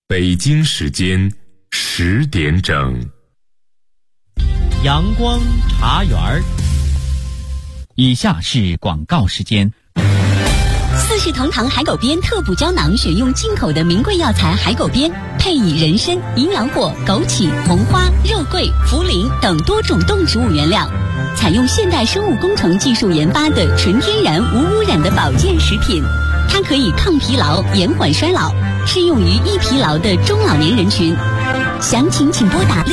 北京时间10点整， 阳光茶园儿。 以下是广告时间。 四世同堂海狗鞭特补胶囊，选用进口的名贵药材海狗鞭，配以人参、营养果、枸杞、红花、肉桂、茯苓等多种动植物原料，采用现代生物工程技术研发的纯天然无污染的保健食品。它可以抗疲劳、延缓衰老，适用于易疲劳的中老年人群。详情请拨打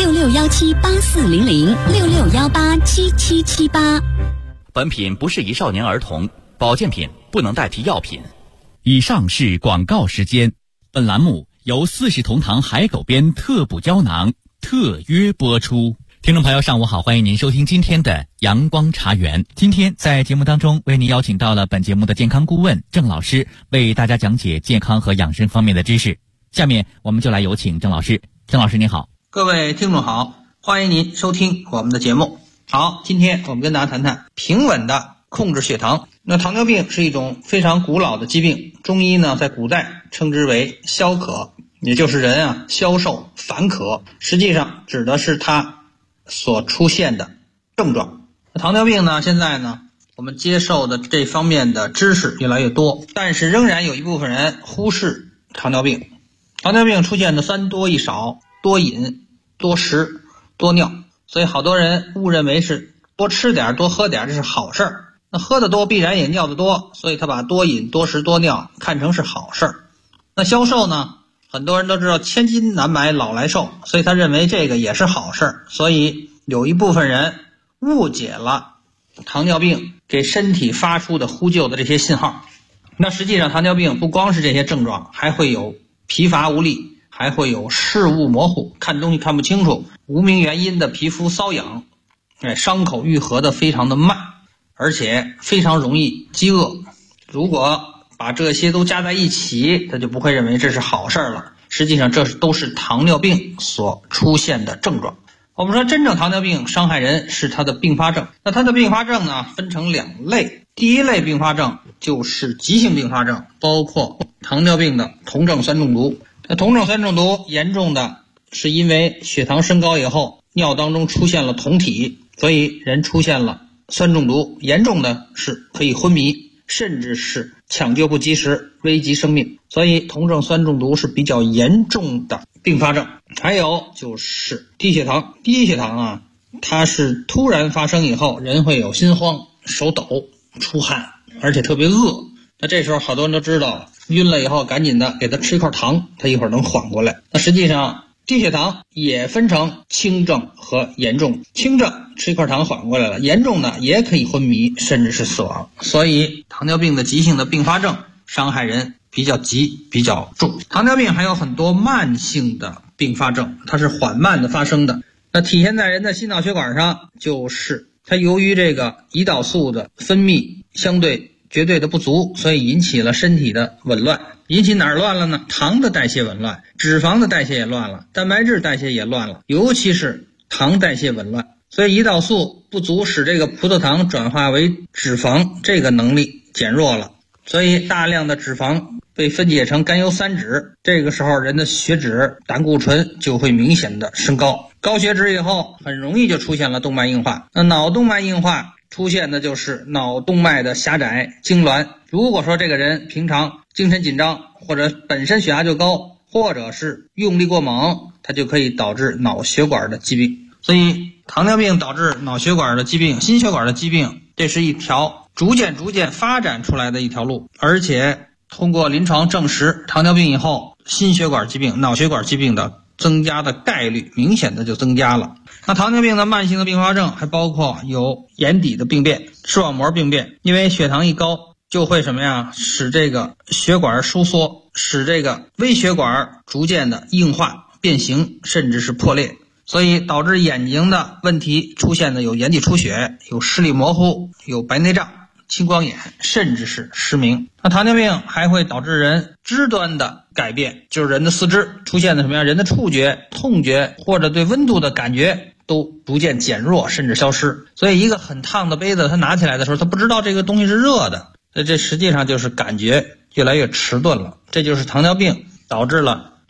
6617840066187778。 本品不适宜少年儿童，保健品不能代替药品。 以上是广告时间。本栏目由四世同堂海狗鞭特补胶囊特约播出。听众朋友，上午好，欢迎您收听今天的阳光茶园。今天在节目当中为您邀请到了本节目的健康顾问郑老师，为大家讲解健康和养生方面的知识。下面我们就来有请郑老师。郑老师您好。 各位听众好，欢迎您收听我们的节目。好，今天我们跟大家谈谈平稳的控制血糖。那糖尿病是一种非常古老的疾病，中医呢在古代称之为消渴，也就是人消瘦烦渴，实际上指的是它所出现的症状。糖尿病呢，现在呢我们接受的这方面的知识越来越多，但是仍然有一部分人忽视糖尿病。糖尿病出现的三多一少，多饮、多食、多尿，所以好多人误认为是多吃点、多喝点，这是好事儿。那喝得多必然也尿得多，所以他把多饮、多食、多尿看成是好事儿。那消瘦呢，很多人都知道千金难买老来瘦，所以他认为这个也是好事儿。所以有一部分人误解了糖尿病给身体发出的呼救的这些信号。那实际上糖尿病不光是这些症状，还会有疲乏无力，还会有视物模糊，看东西看不清楚，无名原因的皮肤瘙痒，伤口愈合的非常的慢，而且非常容易饥饿。如果把这些都加在一起，他就不会认为这是好事了。实际上这都是糖尿病所出现的症状。我们说真正糖尿病伤害人是它的并发症。那它的并发症呢分成两类。第一类并发症就是急性并发症，包括糖尿病的酮症酸中毒。那酮症酸中毒严重的是因为血糖升高以后，尿当中出现了酮体，所以人出现了酸中毒，严重的是可以昏迷，甚至是抢救不及时，危及生命。所以酮症酸中毒是比较严重的并发症。还有就是低血糖。低血糖它是突然发生以后，人会有心慌、手抖、出汗，而且特别饿。那这时候好多人都知道，晕了以后赶紧的给他吃一块糖，他一会儿能缓过来。那实际上低血糖也分成轻症和严重。轻症吃一块糖缓过来了，严重的也可以昏迷，甚至是死亡。所以糖尿病的急性的并发症伤害人比较急比较重。糖尿病还有很多慢性的并发症，它是缓慢的发生的。那体现在人的心脑血管上，就是它由于这个胰岛素的分泌相对绝对的不足，所以引起了身体的紊乱。引起哪儿乱了呢？糖的代谢紊乱，脂肪的代谢也乱了，蛋白质代谢也乱了，尤其是糖代谢紊乱。所以胰岛素不足使这个葡萄糖转化为脂肪这个能力减弱了，所以大量的脂肪被分解成甘油三酯，这个时候人的血脂、胆固醇就会明显的升高。高血脂以后很容易就出现了动脉硬化。那脑动脉硬化出现的就是脑动脉的狭窄、痉挛。如果说这个人平常精神紧张，或者本身血压就高，或者是用力过猛，它就可以导致脑血管的疾病。所以糖尿病导致脑血管的疾病、心血管的疾病，这是一条逐渐发展出来的一条路。而且通过临床证实，糖尿病以后心血管疾病、脑血管疾病的增加的概率明显的就增加了。那糖尿病的慢性的并发症还包括有眼底的病变、视网膜病变，因为血糖一高就会使这个血管收缩，使这个微血管逐渐的硬化、变形，甚至是破裂，所以导致眼睛的问题出现的有眼底出血、有视力模糊、有白内障、青光眼，甚至是失明。那糖尿病还会导致人肢端的改变，就是人的四肢出现的人的触觉、痛觉或者对温度的感觉都逐渐减弱，甚至消失。所以一个很烫的杯子，他拿起来的时候他不知道这个东西是热的，这实际上就是感觉越来越迟钝了。这就是糖尿病导致了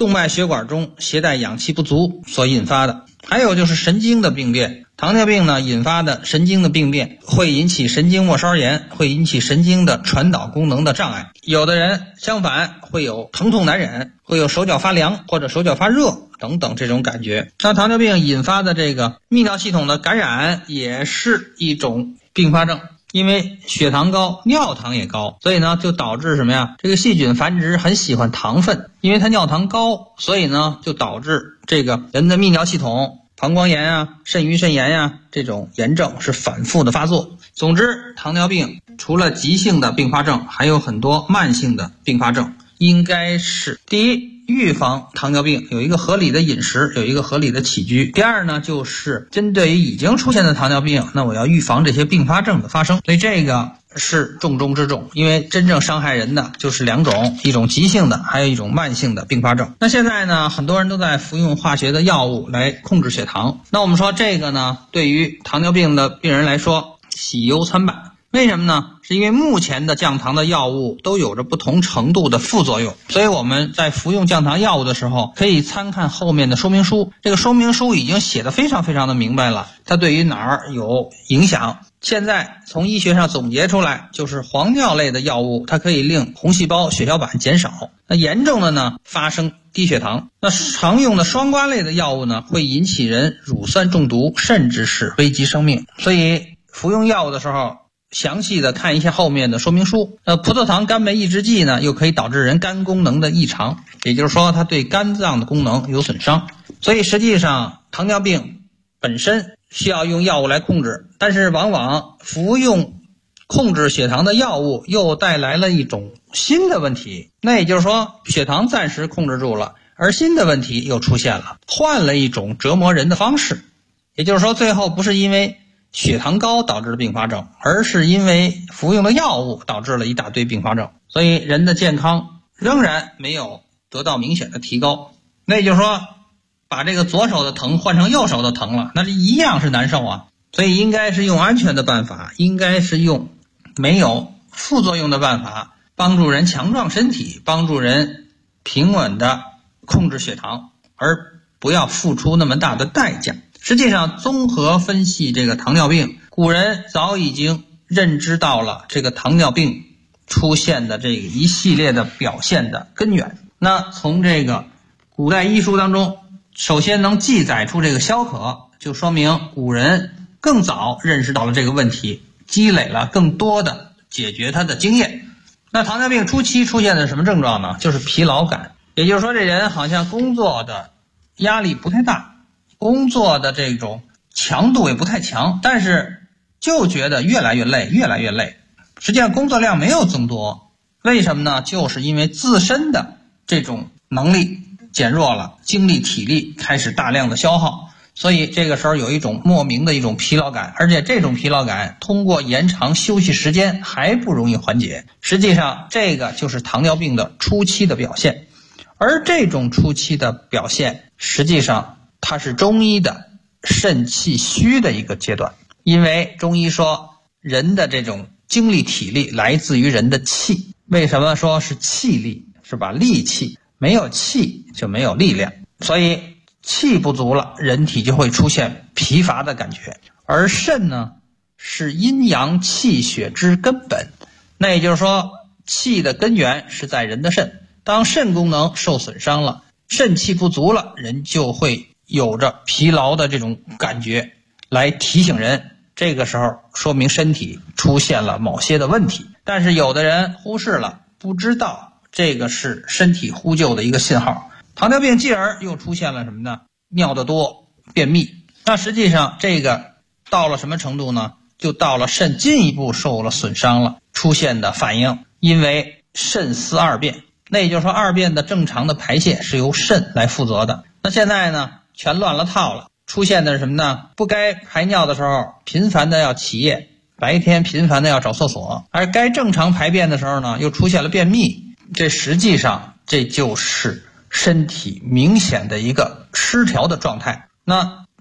动脉血管中携带氧气不足所引发的。还有就是神经的病变，糖尿病呢引发的神经的病变会引起神经末梢炎，会引起神经的传导功能的障碍。有的人相反会有疼痛难忍，会有手脚发凉或者手脚发热等等这种感觉。那糖尿病引发的这个泌尿系统的感染也是一种并发症，因为血糖高，尿糖也高，所以呢就导致什么呀？这个细菌繁殖很喜欢糖分，因为它尿糖高，所以呢就导致这个人的泌尿系统膀胱炎啊、肾盂肾炎啊这种炎症是反复的发作。总之，糖尿病除了急性的并发症，还有很多慢性的并发症。应该是第一，预防糖尿病有一个合理的饮食，有一个合理的起居。第二呢，就是针对于已经出现的糖尿病，那我要预防这些并发症的发生。所以这个是重中之重，因为真正伤害人的就是两种，一种急性的，还有一种慢性的并发症。那现在呢，很多人都在服用化学的药物来控制血糖。那我们说这个呢，对于糖尿病的病人来说，喜忧参半。为什么呢？是因为目前的降糖的药物都有着不同程度的副作用，所以我们在服用降糖药物的时候，可以参看后面的说明书。这个说明书已经写得非常非常的明白了，它对于哪儿有影响。现在从医学上总结出来，就是黄尿类的药物，它可以令红细胞血小板减少，那严重的呢发生低血糖。那常用的双胍类的药物呢，会引起人乳酸中毒，甚至是危及生命。所以服用药物的时候，详细的看一下后面的说明书。葡萄糖苷酶抑制剂呢，又可以导致人肝功能的异常，也就是说它对肝脏的功能有损伤。所以实际上糖尿病本身需要用药物来控制，但是往往服用控制血糖的药物又带来了一种新的问题。那也就是说，血糖暂时控制住了，而新的问题又出现了，换了一种折磨人的方式。也就是说，最后不是因为血糖高导致的并发症，而是因为服用的药物导致了一大堆并发症，所以人的健康仍然没有得到明显的提高。那也就是说，把这个左手的疼换成右手的疼了，那是一样是难受啊。所以应该是用安全的办法，应该是用没有副作用的办法，帮助人强壮身体，帮助人平稳的控制血糖，而不要付出那么大的代价。实际上综合分析这个糖尿病，古人早已经认知到了这个糖尿病出现的这一系列的表现的根源。那从这个古代医书当中，首先能记载出这个消渴，就说明古人更早认识到了这个问题，积累了更多的解决它的经验。那糖尿病初期出现的什么症状呢？就是疲劳感，也就是说这人好像工作的压力不太大，工作的这种强度也不太强，但是就觉得越来越累，越来越累。实际上工作量没有增多，为什么呢？就是因为自身的这种能力减弱了，精力体力开始大量的消耗，所以这个时候有一种莫名的一种疲劳感，而且这种疲劳感通过延长休息时间还不容易缓解。实际上这个就是糖尿病的初期的表现，而这种初期的表现实际上它是中医的肾气虚的一个阶段。因为中医说人的这种精力体力来自于人的气，为什么说是气力？是吧？力气，没有气就没有力量，所以气不足了，人体就会出现疲乏的感觉。而肾呢，是阴阳气血之根本，那也就是说气的根源是在人的肾。当肾功能受损伤了，肾气不足了，人就会有着疲劳的这种感觉，来提醒人，这个时候说明身体出现了某些的问题。但是有的人忽视了，不知道这个是身体呼救的一个信号。糖尿病继而又出现了什么呢？尿得多，便秘。那实际上这个到了什么程度呢？就到了肾进一步受了损伤了，出现的反应，因为肾司二便，那也就是说二便的正常的排泄是由肾来负责的。那现在呢，全乱了套了，出现的是什么呢？不该排尿的时候频繁的要起夜，白天频繁的要找厕所，而该正常排便的时候呢，又出现了便秘。这实际上这就是身体明显的一个失调的状态。那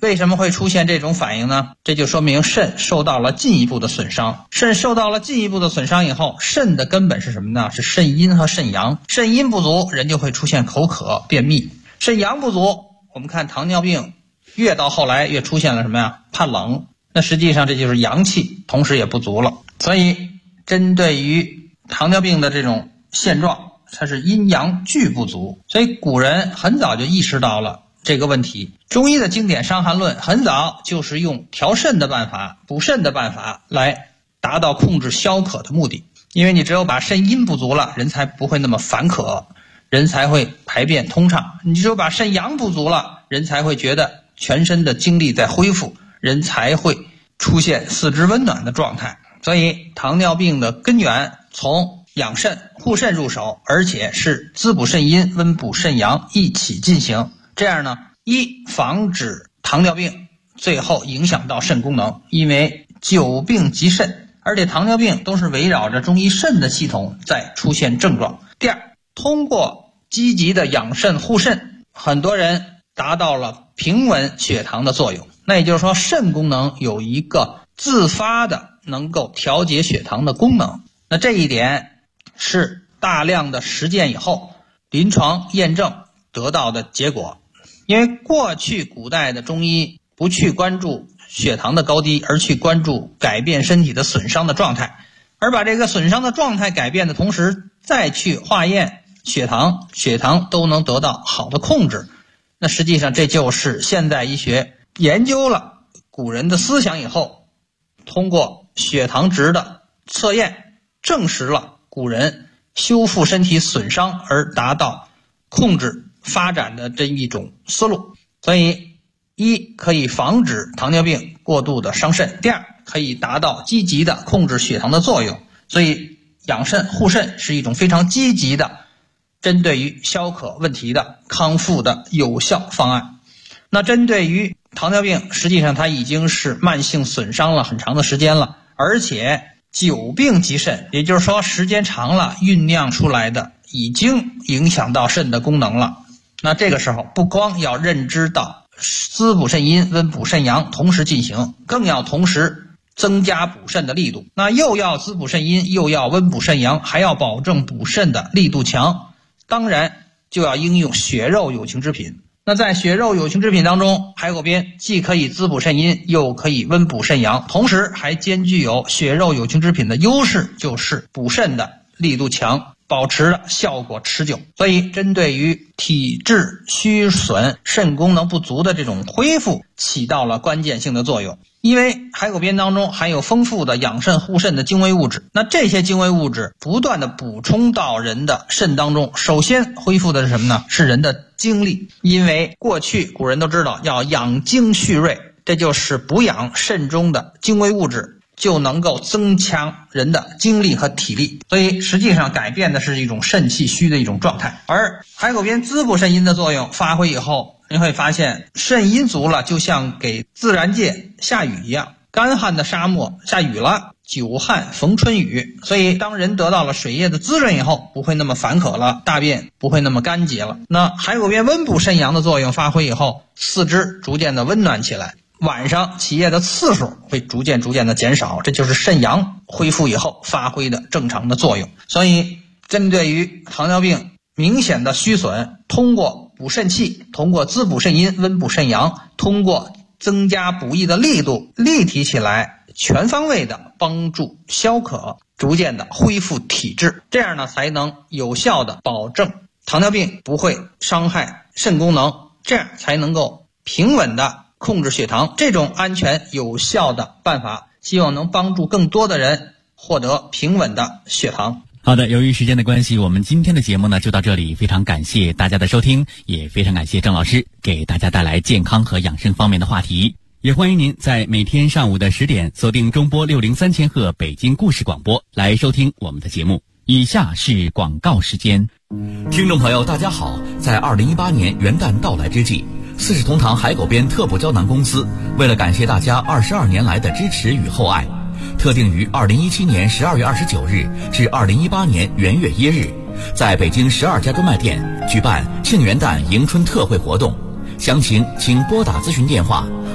为什么会出现这种反应呢？这就说明肾受到了进一步的损伤。肾受到了进一步的损伤以后，肾的根本是什么呢？是肾阴和肾阳。肾阴不足，人就会出现口渴、便秘；肾阳不足，我们看糖尿病越到后来越出现了什么呀？怕冷。那实际上这就是阳气同时也不足了。所以针对于糖尿病的这种现状，它是阴阳俱不足。所以古人很早就意识到了这个问题。中医的经典《伤寒论》很早就是用调肾的办法、补肾的办法来达到控制消渴的目的。因为你只有把肾阴不足了，人才不会那么烦渴，人才会排便通畅。你只有把肾阳不足了，人才会觉得全身的精力在恢复，人才会出现四肢温暖的状态。所以糖尿病的根源从养肾护肾入手，而且是滋补肾阴、温补肾阳一起进行。这样呢，一防止糖尿病最后影响到肾功能，因为久病及肾，而且糖尿病都是围绕着中医肾的系统在出现症状。第二，通过积极的养肾护肾，很多人达到了平稳血糖的作用。那也就是说，肾功能有一个自发的能够调节血糖的功能。那这一点是大量的实践以后临床验证得到的结果。因为过去古代的中医不去关注血糖的高低，而去关注改变身体的损伤的状态，而把这个损伤的状态改变的同时再去化验血糖都能得到好的控制。那实际上这就是现代医学研究了古人的思想以后，通过血糖值的测验证实了古人修复身体损伤而达到控制发展的这一种思路。所以一，可以防止糖尿病过度的伤肾；第二，可以达到积极的控制血糖的作用。所以养肾护肾是一种非常积极的针对于消渴问题的康复的有效方案。那针对于糖尿病，实际上它已经是慢性损伤了很长的时间了，而且久病及肾，也就是说时间长了酝酿出来的已经影响到肾的功能了。那这个时候不光要认知到滋补肾阴、温补肾阳同时进行，更要同时增加补肾的力度。那又要滋补肾阴，又要温补肾阳，还要保证补肾的力度强，当然就要应用血肉有情之品。那在血肉有情之品当中，海口边既可以滋补肾阴，又可以温补肾阳，同时还兼具有血肉有情之品的优势，就是补肾的力度强，保持的效果持久。所以针对于体质虚损、肾功能不足的这种恢复起到了关键性的作用。因为海口边当中含有丰富的养肾护肾的精微物质，那这些精微物质不断的补充到人的肾当中，首先恢复的是什么呢？是人的精力。因为过去古人都知道要养精蓄锐，这就是补养肾中的精微物质，就能够增强人的精力和体力。所以实际上改变的是一种肾气虚的一种状态。而海口边滋补肾阴的作用发挥以后，你会发现肾阴足了，就像给自然界下雨一样，干旱的沙漠下雨了，久旱逢春雨。所以当人得到了水液的滋润以后，不会那么烦渴了，大便不会那么干结了。那海口边温补肾阳的作用发挥以后，四肢逐渐的温暖起来，晚上起夜的次数会逐渐的减少，这就是肾阳恢复以后发挥的正常的作用。所以针对于糖尿病明显的虚损，通过补肾气，通过滋补肾阴、温补肾阳，通过增加补益的力度，立体起来，全方位的帮助消渴，逐渐的恢复体质。这样呢，才能有效的保证糖尿病不会伤害肾功能，这样才能够平稳的控制血糖。这种安全有效的办法，希望能帮助更多的人获得平稳的血糖。 好的，由于时间的关系，我们今天的节目呢就到这里，非常感谢大家的收听，也非常感谢郑老师给大家带来健康和养生方面的话题。也欢迎您在每天上午的10点锁定中波603千赫北京故事广播来收听我们的节目。以下是广告时间。 听众朋友大家好，在2018年元旦到来之际，四世同堂海口边特补胶囊公司为了感谢大家22年来的支持与厚爱，特定于2017年12月29日至2018年元月1日，在北京12家专卖店举办庆元旦迎春特惠活动。详情请拨打咨询电话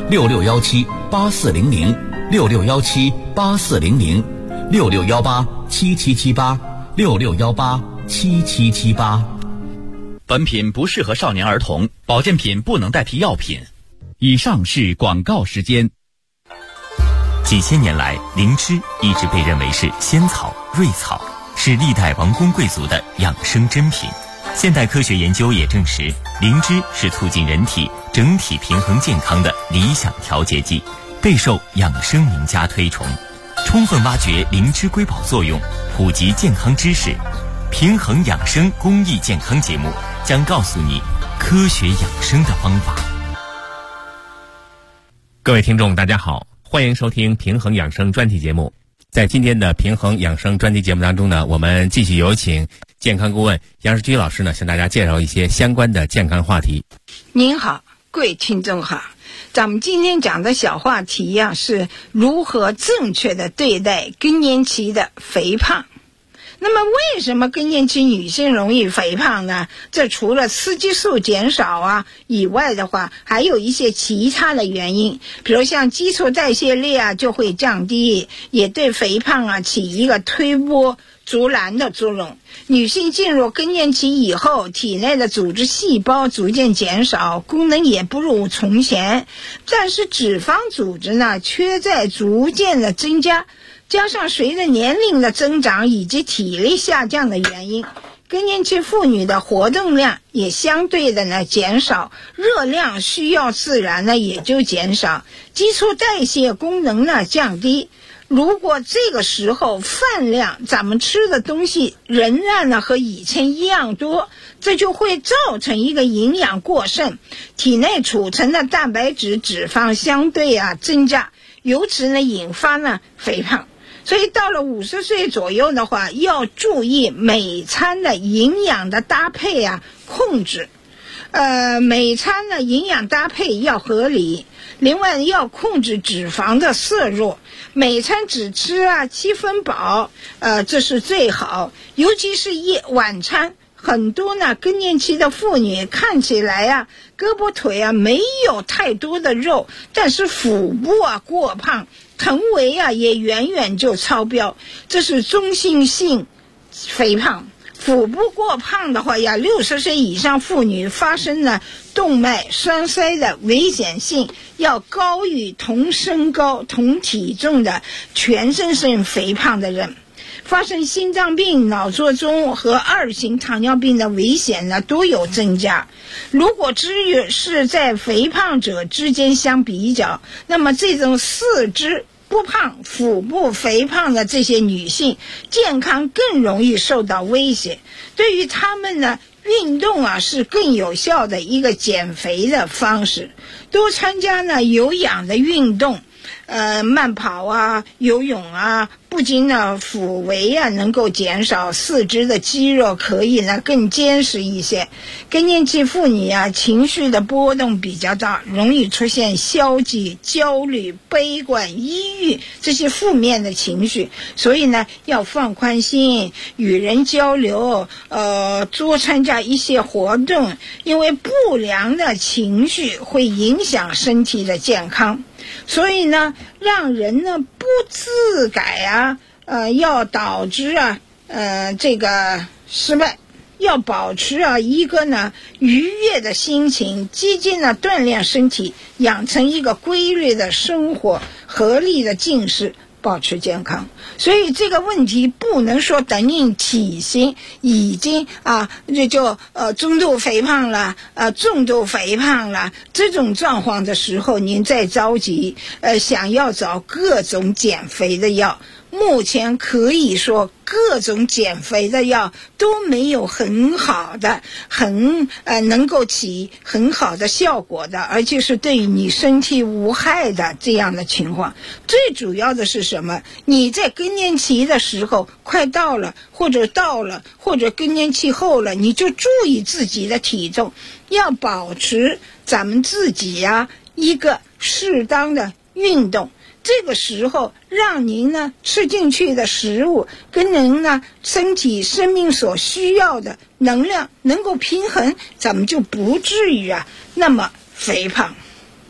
，66178400，66178400，66187778，66187778。 本品不适合少年儿童，保健品不能代替药品。以上是广告时间。 几千年来，灵芝一直被认为是仙草、瑞草，是历代王公贵族的养生珍品。现代科学研究也证实，灵芝是促进人体整体平衡健康的理想调节剂，备受养生名家推崇。充分挖掘灵芝瑰宝作用，普及健康知识，平衡养生公益健康节目将告诉你科学养生的方法。 各位听众大家好，欢迎收听平衡养生专题节目。在今天的平衡养生专题节目当中呢，我们继续有请健康顾问杨世居老师呢，向大家介绍一些相关的健康话题。 您好，各位听众好，咱们今天讲的小话题呀，是如何正确的对待更年期的肥胖。那么为什么更年期女性容易肥胖呢？这除了雌激素减少以外的话，还有一些其他的原因，比如像基础代谢率就会降低，也对肥胖起一个推波助澜的作用。女性进入更年期以后，体内的组织细胞逐渐减少，功能也不如从前，但是脂肪组织呢却在逐渐的增加，加上随着年龄的增长以及体力下降的原因，更年期妇女的活动量也相对的减少，热量需要自然也就减少，基础代谢功能降低。如果这个时候饭量咱们吃的东西仍然和以前一样多，这就会造成一个营养过剩，体内储存的蛋白质脂肪相对增加，由此引发肥胖。所以到了50岁左右的话，要注意每餐的营养的搭配控制，每餐的营养搭配要合理。另外要控制脂肪的摄入，每餐只吃7分饱，这是最好。尤其是晚餐，很多更年期的妇女看起来胳膊腿没有太多的肉，但是腹部过胖，臀围也远远就超标，这是中性性肥胖。腹部过胖的话60岁以上妇女发生了动脉栓塞的危险性要高于同身高同体重的全身性肥胖的人，发生心脏病、脑卒中和2型糖尿病的危险都有增加。如果只是在肥胖者之间相比较，那么这种四肢不胖、腹部肥胖的这些女性健康更容易受到威胁。对于她们运动是更有效的一个减肥的方式，多参加有氧的运动，慢跑游泳不仅腹围能够减少，四肢的肌肉可以更坚实一些。更年期妇女情绪的波动比较大，容易出现消极、焦虑、悲观、抑郁这些负面的情绪，所以要放宽心，与人交流，多参加一些活动，因为不良的情绪会影响身体的健康。所以让人不自改要导致这个失败。要保持一个愉悦的心情，积极锻炼身体，养成一个规律的生活，合理的进食，保持健康。所以这个问题不能说等你体型已经这就中度肥胖了，重度肥胖了，这种状况的时候您再着急想要找各种减肥的药。目前可以说各种减肥的药都没有很好的能够起很好的效果的，而且是对你身体无害的这样的情况。最主要的是什么？你在更年期的时候快到了，或者更年期后了，你就注意自己的体重，要保持咱们自己一个适当的运动。这个时候让您吃进去的食物跟您身体生命所需要的能量能够平衡，咱们就不至于那么肥胖。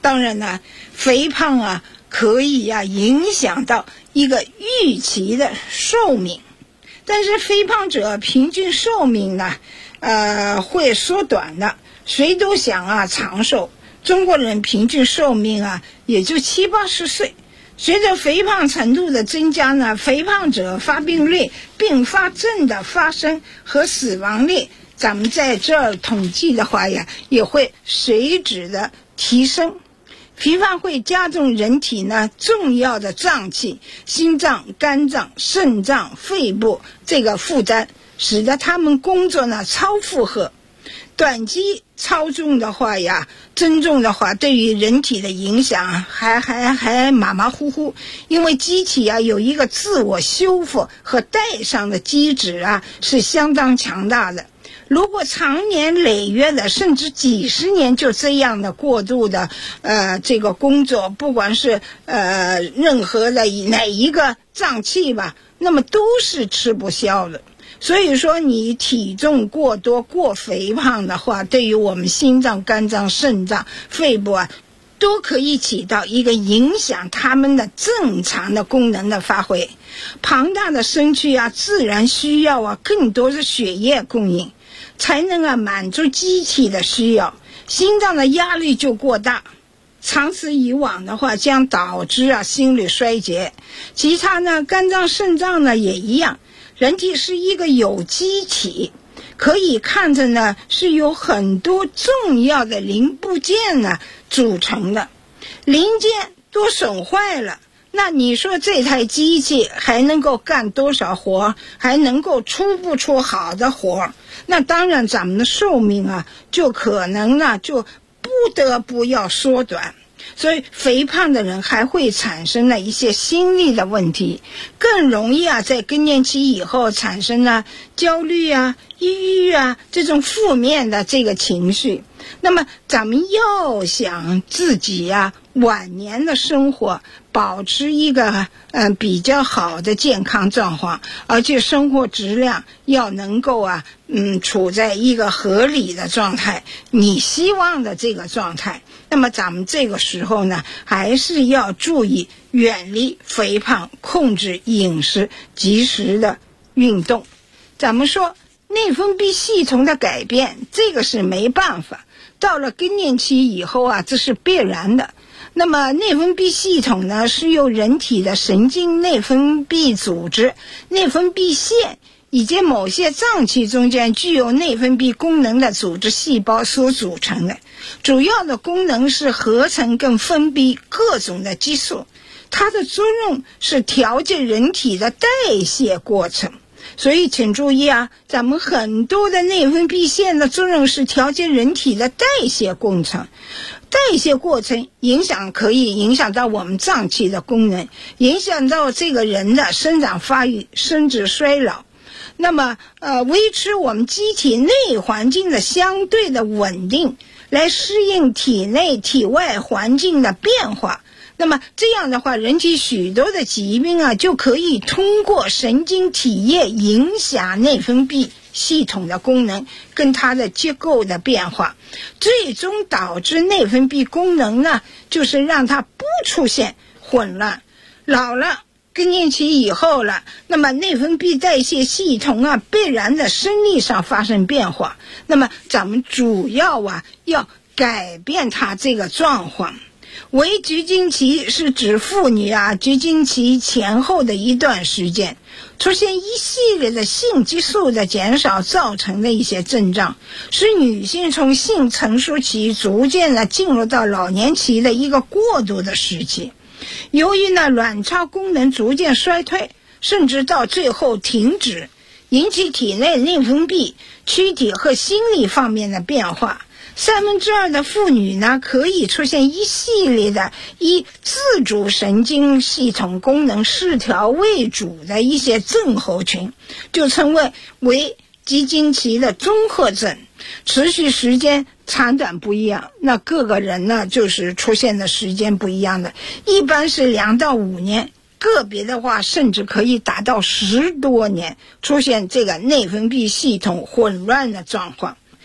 当然呢，肥胖啊可以影响到一个预期的寿命，但是肥胖者平均寿命呢会缩短的。谁都想长寿，中国人平均寿命也就70、80岁。随着肥胖程度的增加呢，肥胖者发病率、并发症的发生和死亡率，咱们在这儿统计的话也会随之的提升。肥胖会加重人体呢重要的脏器，心脏、肝脏、肾脏、肺部这个负担，使得他们工作呢超负荷。短期超重的话增重的话，对于人体的影响还马马虎虎，因为机体有一个自我修复和代偿的机制是相当强大的。如果长年累月的甚至几十年就这样的过度的这个工作，不管是任何的哪一个脏器吧，那么都是吃不消的。所以说你体重过多过肥胖的话，对于我们心脏、肝脏、肾脏、肺部都可以起到一个影响他们的正常的功能的发挥。庞大的身躯自然需要更多的血液供应，才能满足机体的需要。心脏的压力就过大，长此以往的话将导致心律衰竭。其他呢，肝脏、肾脏呢也一样。人体是一个有机体，可以看着呢是由很多重要的零部件呢组成的。零件都损坏了，那你说这台机器还能够干多少活，还能够出不出好的活？那当然咱们的寿命就可能呢就不得不要缩短。所以肥胖的人还会产生了一些心理的问题，更容易在更年期以后产生了焦虑抑郁这种负面的这个情绪。那么咱们要想自己晚年的生活保持一个比较好的健康状况，而且生活质量要能够处在一个合理的状态，你希望的这个状态，那么咱们这个时候呢还是要注意远离肥胖，控制饮食，及时的运动。咱们说内分泌系统的改变，这个是没办法，到了更年期以后这是必然的。那么内分泌系统呢是由人体的神经内分泌组织、内分泌腺以及某些脏器中间具有内分泌功能的组织细胞所组成的，主要的功能是合成跟分泌各种的激素，它的作用是调节人体的代谢过程。所以请注意咱们很多的内分泌腺的作用是调节人体的代谢过程。代谢过程可以影响到我们脏器的功能，影响到这个人的生长发育、生殖衰老。那么维持我们机体内环境的相对的稳定，来适应体内体外环境的变化。那么这样的话，人体许多的疾病就可以通过神经体液影响内分泌系统的功能跟它的结构的变化，最终导致内分泌功能呢就是让它不出现混乱。老了更年期以后了，那么内分泌代谢系统必然的生理上发生变化，那么咱们主要要改变它这个状况。为绝经期是指妇女绝经期前后的一段时间出现一系列的性激素的减少造成的一些症状，是女性从性成熟期逐渐进入到老年期的一个过渡的时期。由于卵巢功能逐渐衰退，甚至到最后停止，引起体内内分泌、躯体和心理方面的变化。2/3的妇女呢可以出现一系列的以自主神经系统功能失调为主的一些症候群，就称为极经期的综合症。持续时间长短不一样，那各个人呢就是出现的时间不一样的，一般是2到5年，个别的话甚至可以达到10多年出现这个内分泌系统混乱的状况。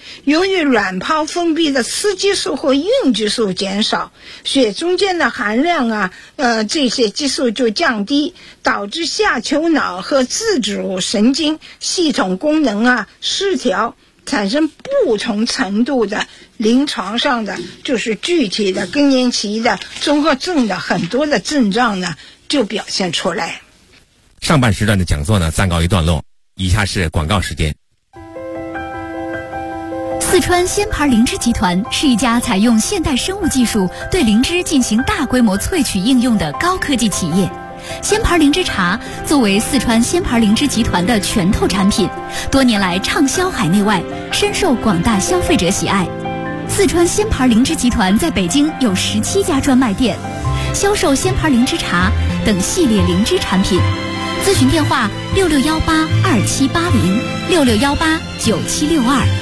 由于卵泡分泌的雌激素和孕激素减少，血中间的含量这些激素就降低，导致下丘脑和自主神经系统功能失调，产生不同程度的临床上的就是具体的更年期的综合症的很多的症状呢就表现出来。 上半时段的讲座呢暂告一段落，以下是广告时间。 四川仙牌灵芝集团是一家采用现代生物技术对灵芝进行大规模萃取应用的高科技企业。仙牌灵芝茶作为四川仙牌灵芝集团的拳头产品，多年来畅销海内外，深受广大消费者喜爱。四川仙牌灵芝集团在北京有17家专卖店，销售仙牌灵芝茶等系列灵芝产品。咨询电话6618278066189762。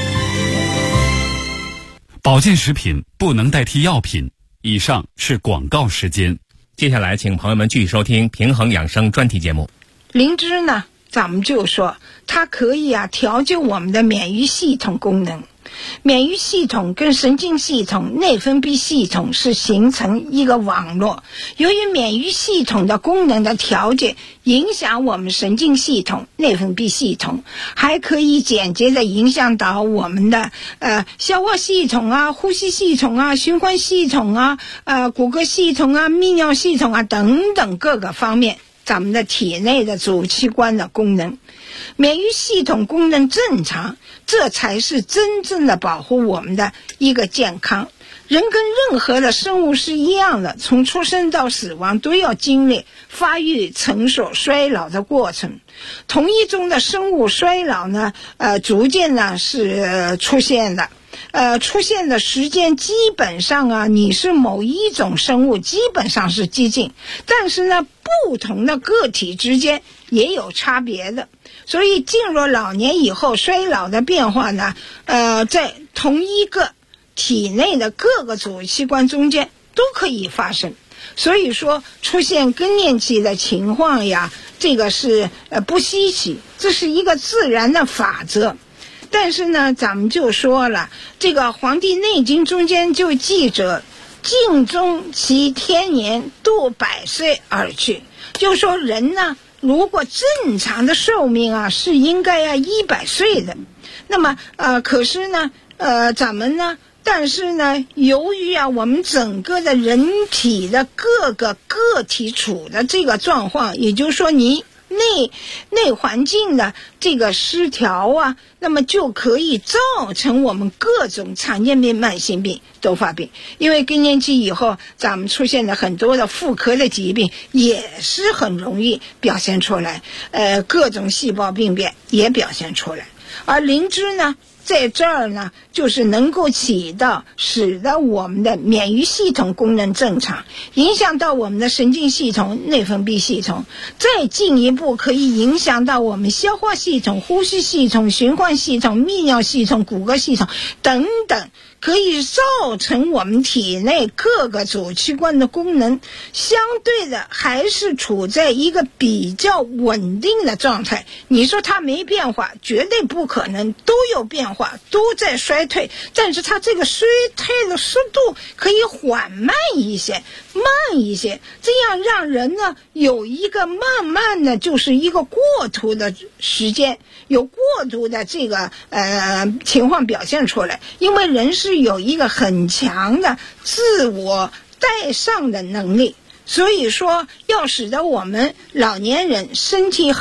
保健食品不能代替药品。以上是广告时间。 接下来请朋友们继续收听平衡养生专题节目。 灵芝呢，咱们就说它可以调节我们的免疫系统功能。免疫系统跟神经系统、内分泌系统是形成一个网络，由于免疫系统的功能的调节影响我们神经系统、内分泌系统，还可以间接的影响到我们的消化系统呼吸系统循环系统骨骼系统泌尿系统等等各个方面咱们的体内的主器官的功能。免疫系统功能正常，这才是真正的保护我们的一个健康。人跟任何的生物是一样的，从出生到死亡都要经历发育、成熟、衰老的过程。同一种的生物衰老呢，逐渐呢是出现的。出现的时间基本上你是某一种生物基本上是接近，但是呢不同的个体之间也有差别的。所以进入老年以后，衰老的变化呢在同一个体内的各个主器官中间都可以发生。所以说出现更年期的情况这个是不稀奇，这是一个自然的法则。但是呢咱们就说了，这个《黄帝内经》中间就记着尽终其天年，度百岁而去，就说人呢如果正常的寿命是应该100岁的。那么可是呢咱们呢但是呢由于我们整个的人体的各个个体处的这个状况，也就是说你内环境的这个失调那么就可以造成我们各种常见病、慢性病都发病。因为更年期以后咱们出现了很多的妇科的疾病也是很容易表现出来，各种细胞病变也表现出来。而灵芝呢在这儿呢就是能够起到使得我们的免疫系统功能正常，影响到我们的神经系统、内分泌系统，再进一步可以影响到我们消化系统、呼吸系统、循环系统、泌尿系统、骨骼系统等等，可以造成我们体内各个主器官的功能相对的还是处在一个比较稳定的状态。你说它没变化，绝对不可能，都有变化，都在衰退，但是它这个衰退的速度可以缓慢一些，这样让人呢有一个慢慢的就是一个过渡的时间，有过渡的这个情况表现出来。因为人是有一个很强的自我代偿的能力，所以说要使得我们老年人身体